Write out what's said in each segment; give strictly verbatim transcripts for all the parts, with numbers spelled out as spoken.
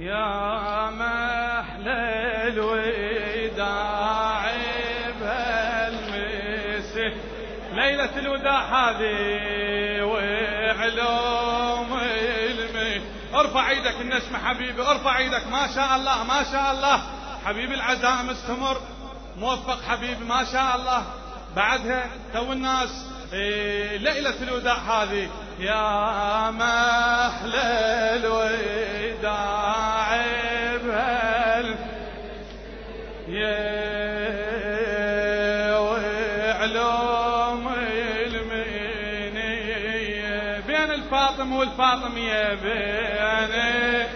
يا محلى الوداع بهالمسه، ليلة الوداع هذه وعلوم المي. ارفع ايدك النسمة حبيبي، ارفع ايدك. ما شاء الله ما شاء الله حبيبي، العزاء مستمر موفق حبيبي ما شاء الله. بعدها تو الناس إيه ليلة الوداع هذه. يا محلى الوداع بهال يا وعلوم المنية بين الفاطم والفاطمية، بين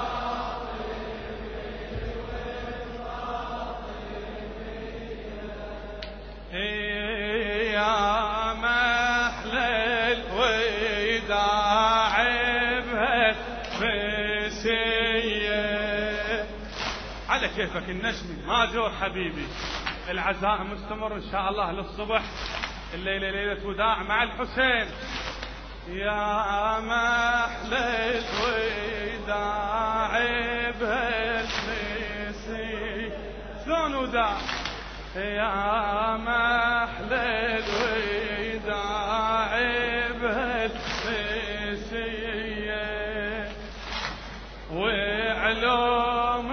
على كيفك النشمي ماجور حبيبي. العزاء مستمر ان شاء الله للصبح. الليلة ليلة وداع مع الحسين. يا محلى الوداع بهالمسي، شلون وداع؟ يا محلى الوداع بهالمسي وعلوم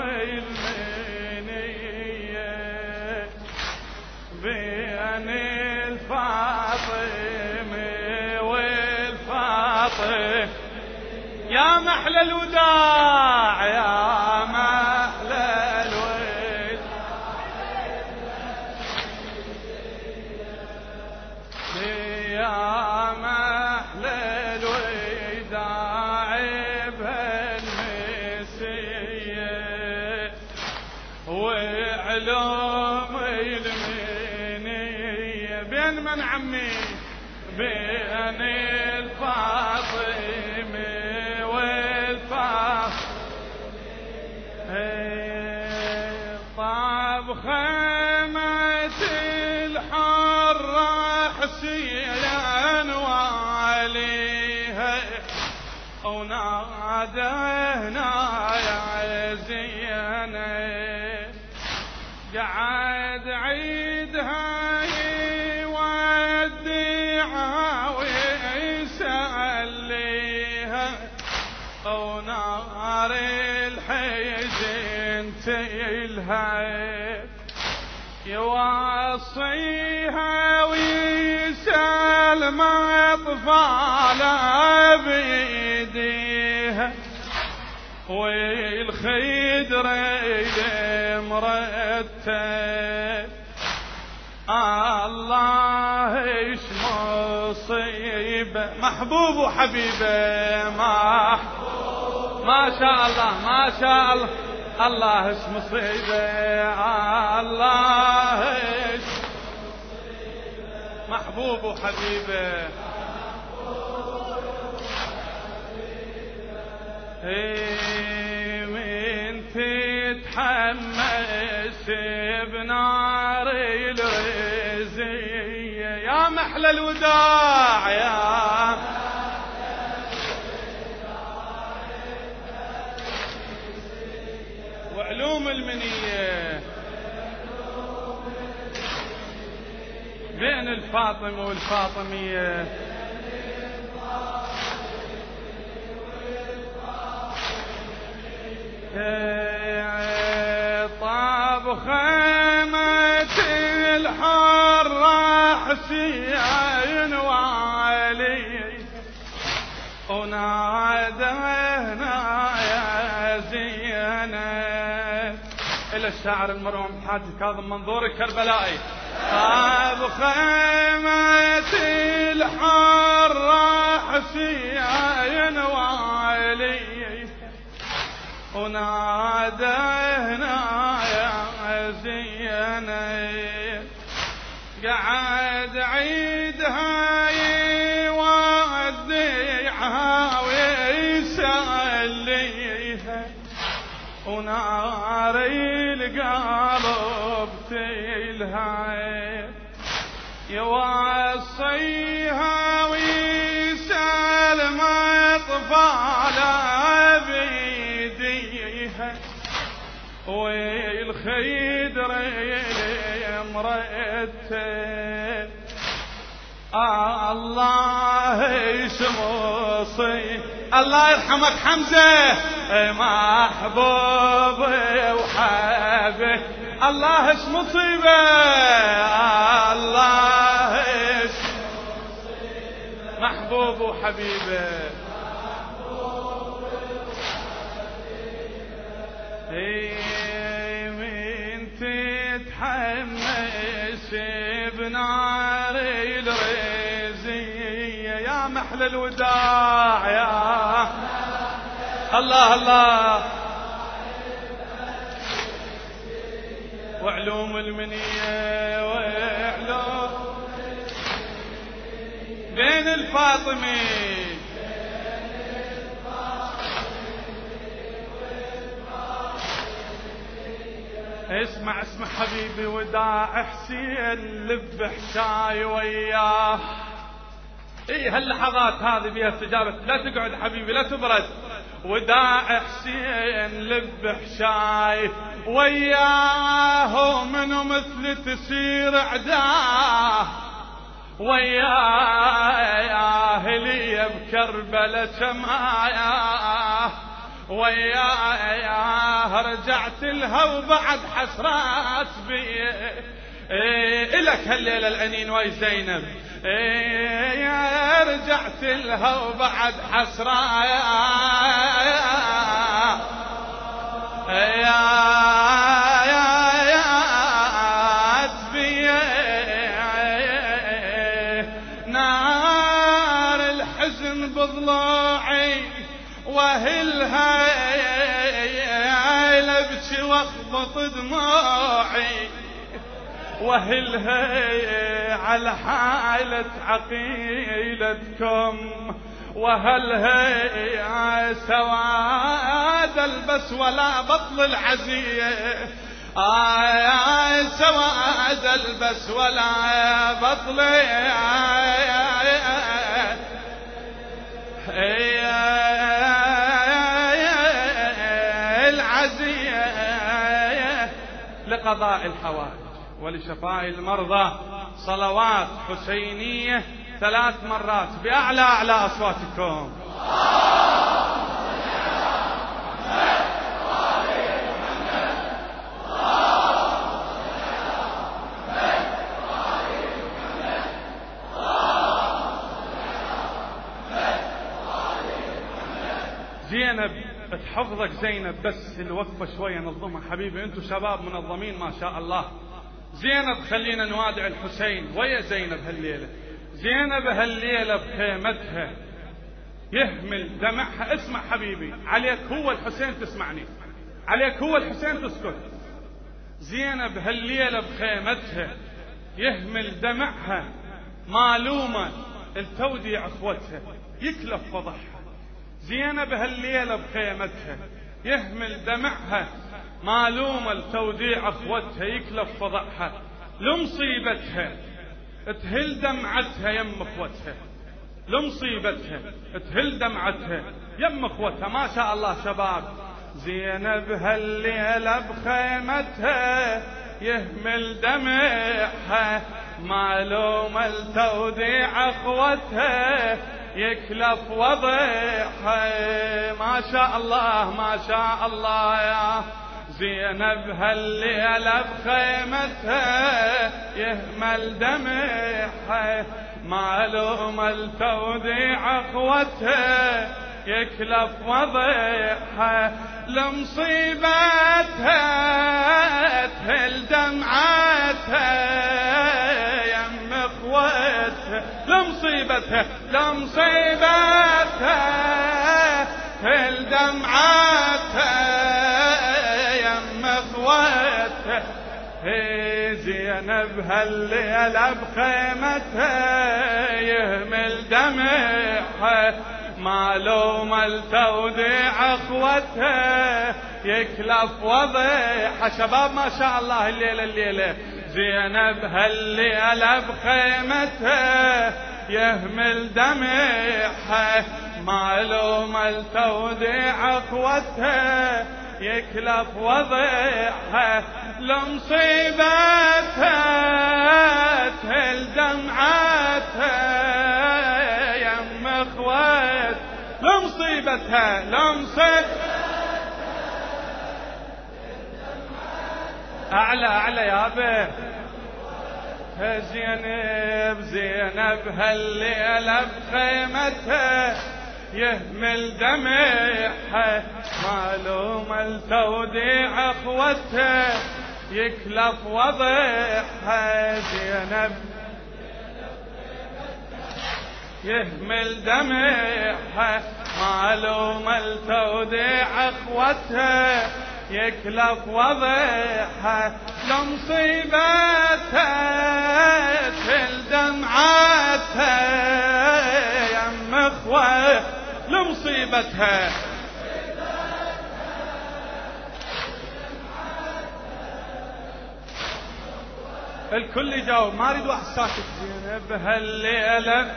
المنية بين الفاطم والفاطم. يا محلى الوداع يا محلى الوداع يا محلى الوداع وعلوم المنية بين من عمي؟ بين الفاطم والفاطم. طاب خيمة الحر حسين وعليها ونادينا يا زينب، قعد عيدها يودعها ويسليها ونار الحزن تلهب، يوصيها ويسلم اطفالها بيديها والخدر المرتب. الله ايش مصيبه محبوب وحبيبه ما ما شاء الله ما شاء الله. الله ايش مصيبه الله ايش محبوب وحبيبه. من تتحمس بنار الرزية. يا محلى الوداع يا وعلوم المنية بين الفاطم والفاطمية. طاب خيمة الحر حسين وعلي ونادينا يا زينب. إلى الشاعر المرحوم حاج كاظم منظور الكربلائي. طاب خيمة الحر حسين وعلي ونادينا يا زينب، قعد عيدها يودعها ويسليها ونار القلب تلهب، يوصيها ويسلم اطفالها بيديها والخيدر مرتين الله يشمصي الله يرحمك حمزة محبوبي وحبي الله ايش مصيبة الله ايش محبوب وحبيبه اي من تتحمس بنار الرزية يا محل الوداع يا الله الله وعلوم المنية وعلوم بين الفاطمي اسمع اسمع حبيبي وداع حسين لب حشاي وياه ايه هاللحظات هذه بها استجابة لا تقعد حبيبي لا تبرد وداع حسين لب حشاي وياه منو مثل تسير عداه وياه لي بكربلة شماياه وياه رجعت لها وبعد حسرات بي إيه إلك هالليلة العنين وي زينب إيه رجعت لها وبعد حسرات بي نار الحزن بضلوعي وهلها لبكي واخبط دموعي وهلها على حالة عقيلتكم وهلها سواد البس ولا بطل العزية آه سواد البس ولا بطل لقضاء الحوائج ولشفاء المرضى صلوات حسينية ثلاث مرات بأعلى أعلى أصواتكم. زينب تحفظك زينب بس الوقفة شوية نظمها حبيبي انتم شباب منظمين ما شاء الله. زينب خلينا نوادع الحسين ويا زينب هالليلة. زينب هالليلة بخيمتها يهمل دمعها. اسمع حبيبي عليك هو الحسين تسمعني عليك هو الحسين تسكت. زينب هالليلة بخيمتها يهمل دمعها معلومة التوديع اخوتها يكلف فضحها. زينب هالليلة بخيمتها يهمل دمعها معلومة لتوديع اخوتها يكلف فضحها. لمصيبتها تهل دمعتها يم اخوتها لمصيبتها تهل دمعتها يم اخوتها. ما شاء الله شباب. زينب هالليلة بخيمتها يهمل دمعها معلومة لتوديع اخوتها يكلف وضيحها. ما شاء الله ما شاء الله يا زينب هالليلة بخيمتها يهمل دمعها معلومة لتوديع اخوتها يكلف وضيحها. لمصيبتها تهل دمعتها يم اخوتها. لمصيبتها لمصيبتها تهل دمعتها يم اخوتها. هي زينب هالليلة بخيمتها يهمل دمعها معلومة لتوديع اخوتها يكلف وضيحها. شباب ما شاء الله الليلة الليلة. زينب هالليلة بخيمتها يهمل دمعها معلومة لتوديع اخوتها يكلف وضعها لمصيبتها تهل دمعتها يم اخوات لمصيبتها لمصيبتها اعلى اعلى يا ابي زينب زينب هالليلة بخيمتها يهمل دمعها معلوم التوديع اخوتها يكلف وضعها زينب يهمل دمعها معلوم التوديع اخوتها يكلف وضعها لمصيبتها تل دمعتها يم اخوة لمصيبتها الكل يجاوب ما اريد واحد ساكت. زينب هالليلة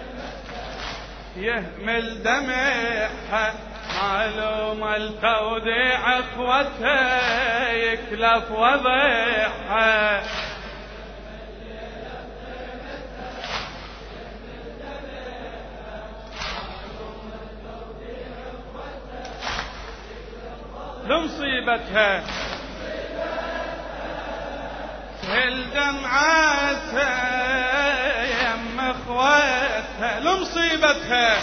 يهمل دمعها معلوم التوديع اخوتها يكلف وضعها لمصيبتها تهل دمعتها يم اخوتها لمصيبتها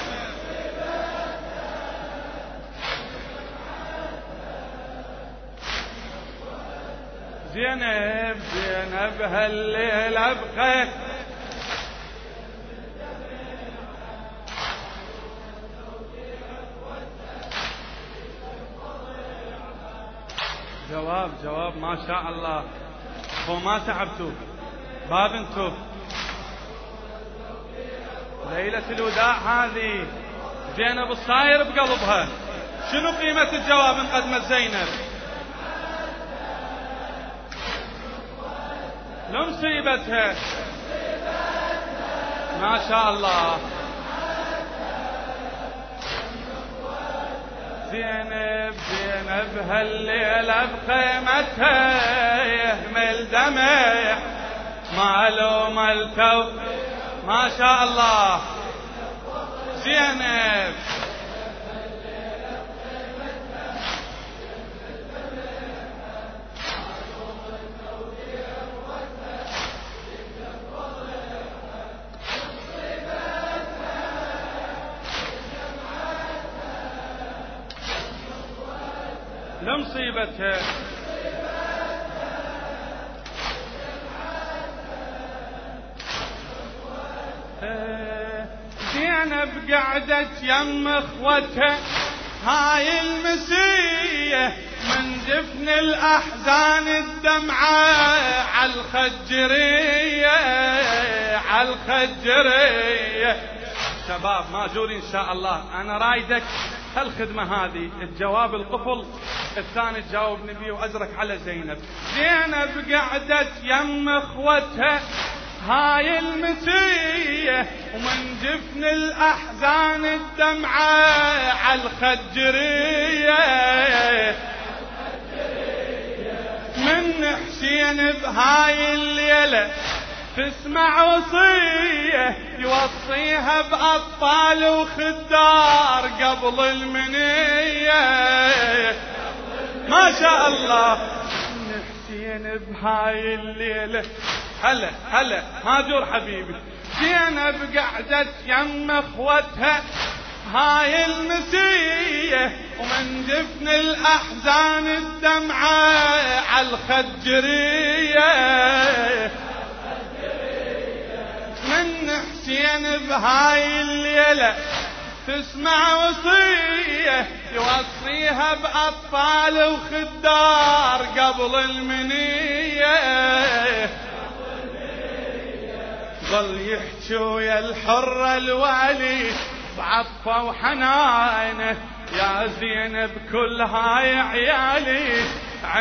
زينب زينب هالليلة بخير جواب جواب ما شاء الله وما تعبتوا باب انتوا ليلة الوداع هذه زينب الصاير بقلبها شنو قيمة الجواب من قدمت زينب لمصيبتها ما شاء الله زينب زينب هالليلة بخيمتها يهمل دمع معلوم الكو ما شاء الله زينب لمصيبتها زينب قعدت يم اخوتها هاي المسية من دفن الاحزان الدمعة عالخجرية عالخجرية. شباب ماجورين ان شاء الله انا رايدك هالخدمة هذه الجواب القفل الثاني تجاوب نبي وازرك على زينب. زينب قعدت يم اخوتها هاي المسية ومن دفن الاحزان الدمعة عالخجرية من حسين بهاي الليلة تسمع وصية يوصيها بأطفال وخدار قبل المنية ما شاء الله. حسين بهاي الليلة هلا هلا ماجور حبيبي زينب قعدت يم اخوتها هاي المسية ومن دفن الأحزان الدمعة عالخجرية من حسين بهاي الليلة تسمع وصية يوصيها بأطفال وخدار قبل المنية ظل يحجوا يا الحرة الوالي بعطفه وحنانه يا زينب كل هاي عيالي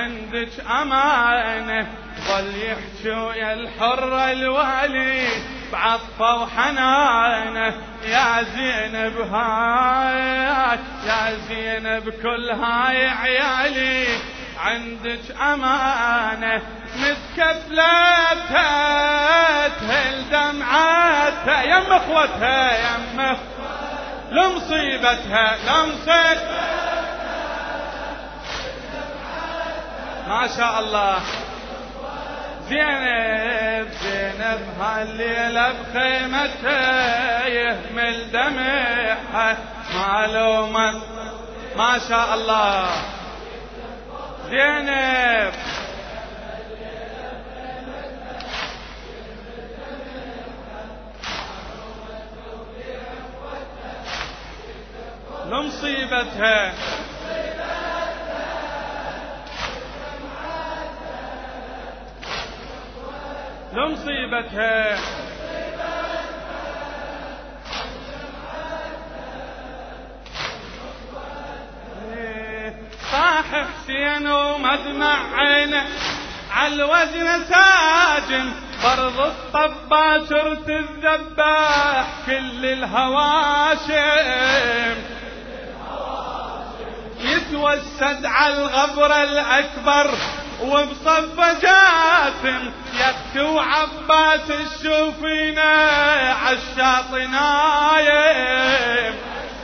عندك أمانة ظل يحجوا يا الحرة الوالي بعطفه وحنانه يا زينب هاي يا زينب كل هاي عيالي عندك أمانة متكفلتها تهل دمعتها يم اخوتها يم لمصيبتها لمصيبتها ما شاء الله. زينب زينب هالليلة بخيمتها يهمل دمعها معلومة ما شاء الله. زينب لمصيبتها لمصيبتها صاح حسين ومدمع عينه عالوزن ساجن برض الطباشر تذبح كل الهواشم يتوسد على الغبر الأكبر وبصف جاسم يختي وعباس الشوفينة عالشاط نايم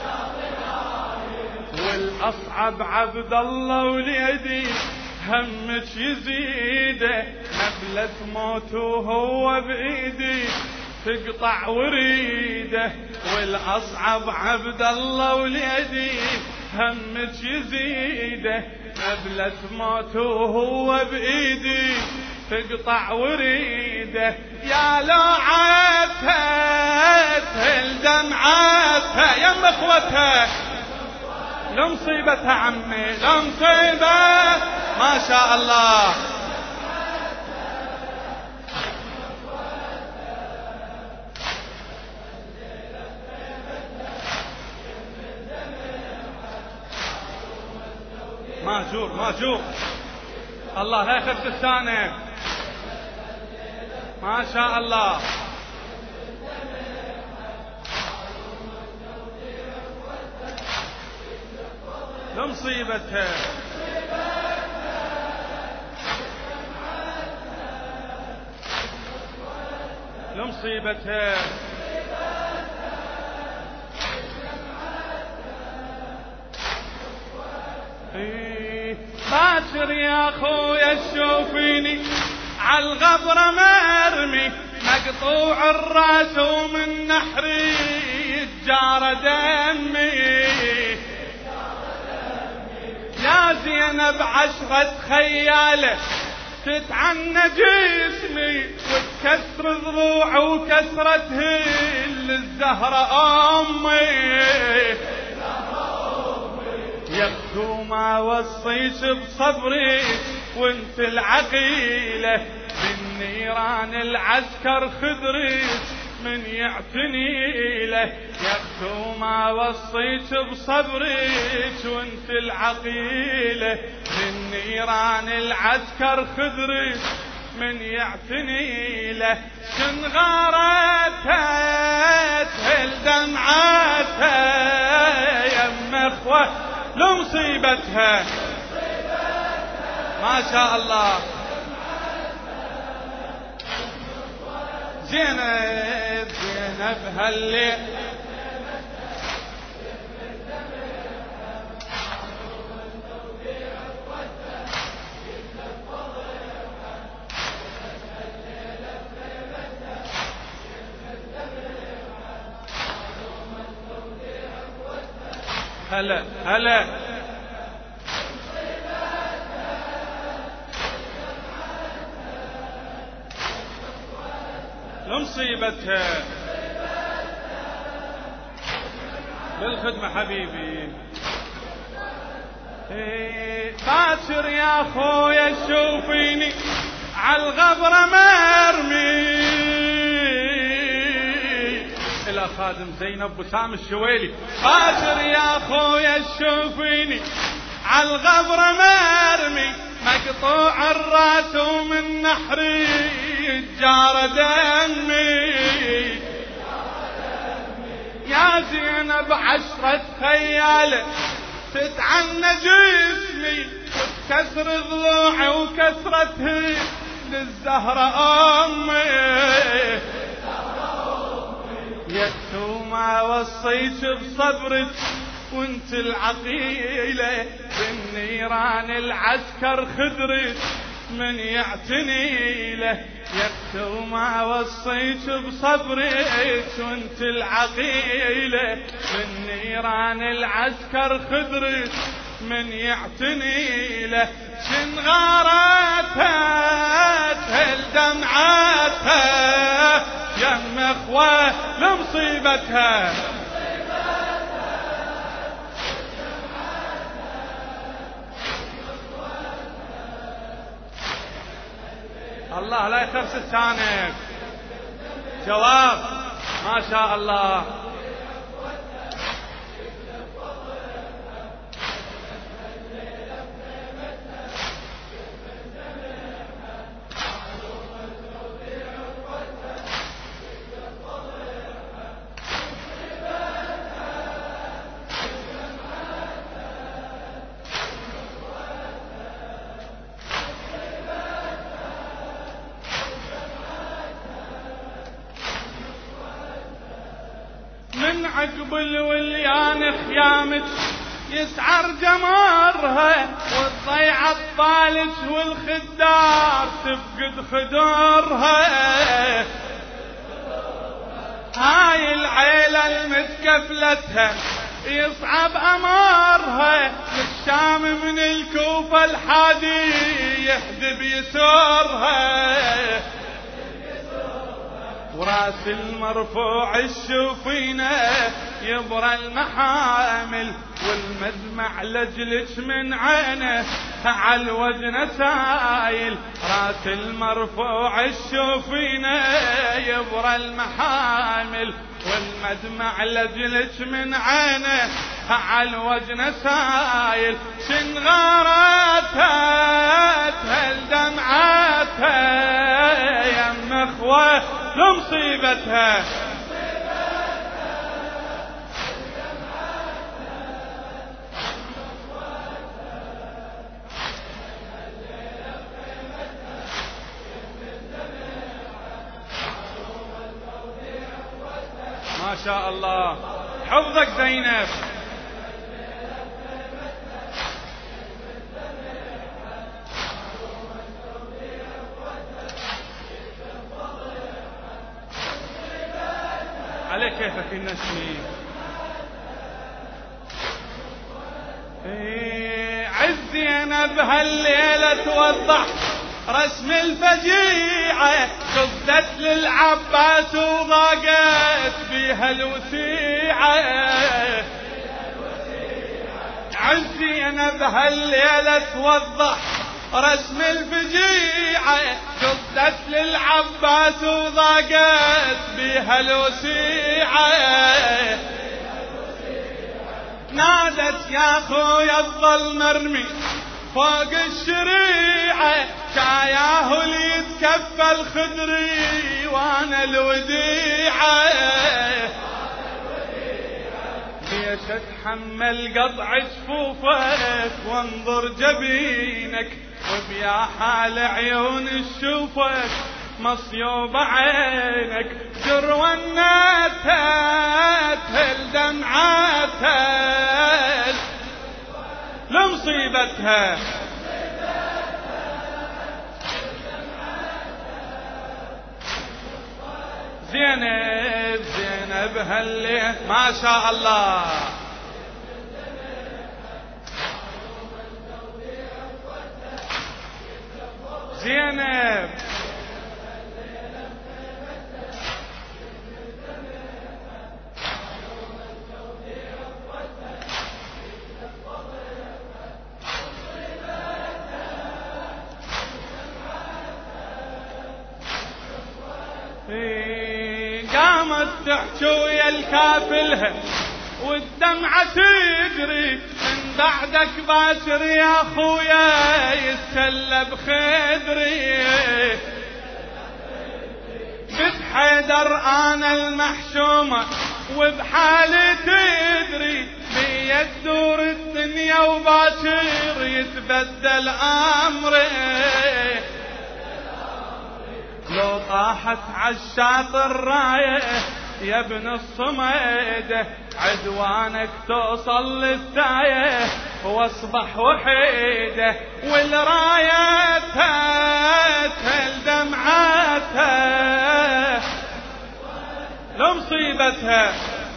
والأصعب عبد الله وليدي همك يزيده نبلة موت وهو بإيدي تقطع وريده والأصعب عبد الله وليدي همك يزيده نبلة موت وهو بإيدي تقطع وريده يا لوعتها تهل دمعتها يم اخوتها لمصيبتها عمي لمصيبة ما شاء الله. ماجور ماجور الله لا يخف لسانك ما شاء الله. لمصيبتها لمصيبتها باكر يا خويا تشوفيني عالغبرة مرمي مقطوع الراس ومن نحري يتجارى دمي يا زينب عشرة خيالة تتعنى جسمي وتكسر ضلوع وكسرته للزهرة أمي يبدو ما وصيت بصبري وانت العقيلة من نيران العسكر خضريت من يعتني له يبدو ما وصيت بصبريت وانت العقيلة من نيران العسكر خضريت من يعتني له شنغارتها تهل دمعتها يم اخوة لمصيبتها ما شاء الله. زينب زينب هالليل هلا هلا لمصيبتها بالخدمة حبيبي. باكر يا خويا شوفيني عالغبرة مرمي إلى خادم زينب وسام الشويلي. باكر يا خويا شوفيني عالغبرة مرمي مقطوع الراس ومن نحري يتجارى دمي يا زينب عشرة خيالة تتعنى جسمي وتكسر ضلوعي وكسرته للزهرة أمي يكتو ما وصيت بصبرك وانت العقيلة بالنيران العسكر خدرت من يعتني له يكتو ما وصيت بصبرك وانت العقيلة بالنيران العسكر خدرت من يعتني له شن غارتها تهل دمعتها يم اخوة لمصيبتها الله لا يخرس لسانك جواب ما شاء الله من عقب الوليان خيامك يسعر جمارها والضيعة الطالج والخدار تفقد خدورها هاي العيلة المتكفلتها يصعب أمارها للشام من الكوفة الحادي يحدب يسورها وراس المرفوع الشوفينه يبرى المحامل والمدمع لجلج من عينه على الوجن سايل راس المرفوع الشوفينه يبرى المحامل والمدمع لجلج من عينه على الوجن سايل شن غارتها تهل دمعتها يم اخوه لمصيبتها ما شاء الله حفظك زينب عليك كيفك النسمي ايه عزينب هالليلة توضح رسم الفجيعة قصدت للعباس وضاقت بيها الوسيعة عزينب هالليلة توضح رسم الفجيعة قصدت للعباس وضاقت بيها الوسيعة نادت يا خويا الظل مرمي فوق الشريعة شاياه اللي يتكفل خدري وانا الوديعة ليش اتحمل قطع جفوفك وانظر جبينك وبيا حال عيون الشوفك مصيوب عينك جرونتها تهل دمعتها لمصيبتها زينب زينب هالليل ما شاء الله زينب قامت تحكي ويا الكافلها والدمعة تجري من بعدك باشر يا خويا يتسلى بخدري بنت حيدر انا المحشومة وبحالي تدري بيا تدور الدنيا وباكر يتبدل امري لو طاحت عالشاطر رايه يا ابن الصميده عدوانك توصل للتايه واصبح وحيده والرايتها تهل دمعتها لو مصيبتها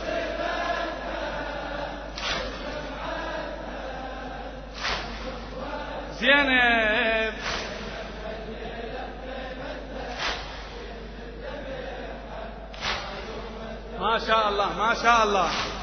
زينب ما شاء الله ما شاء الله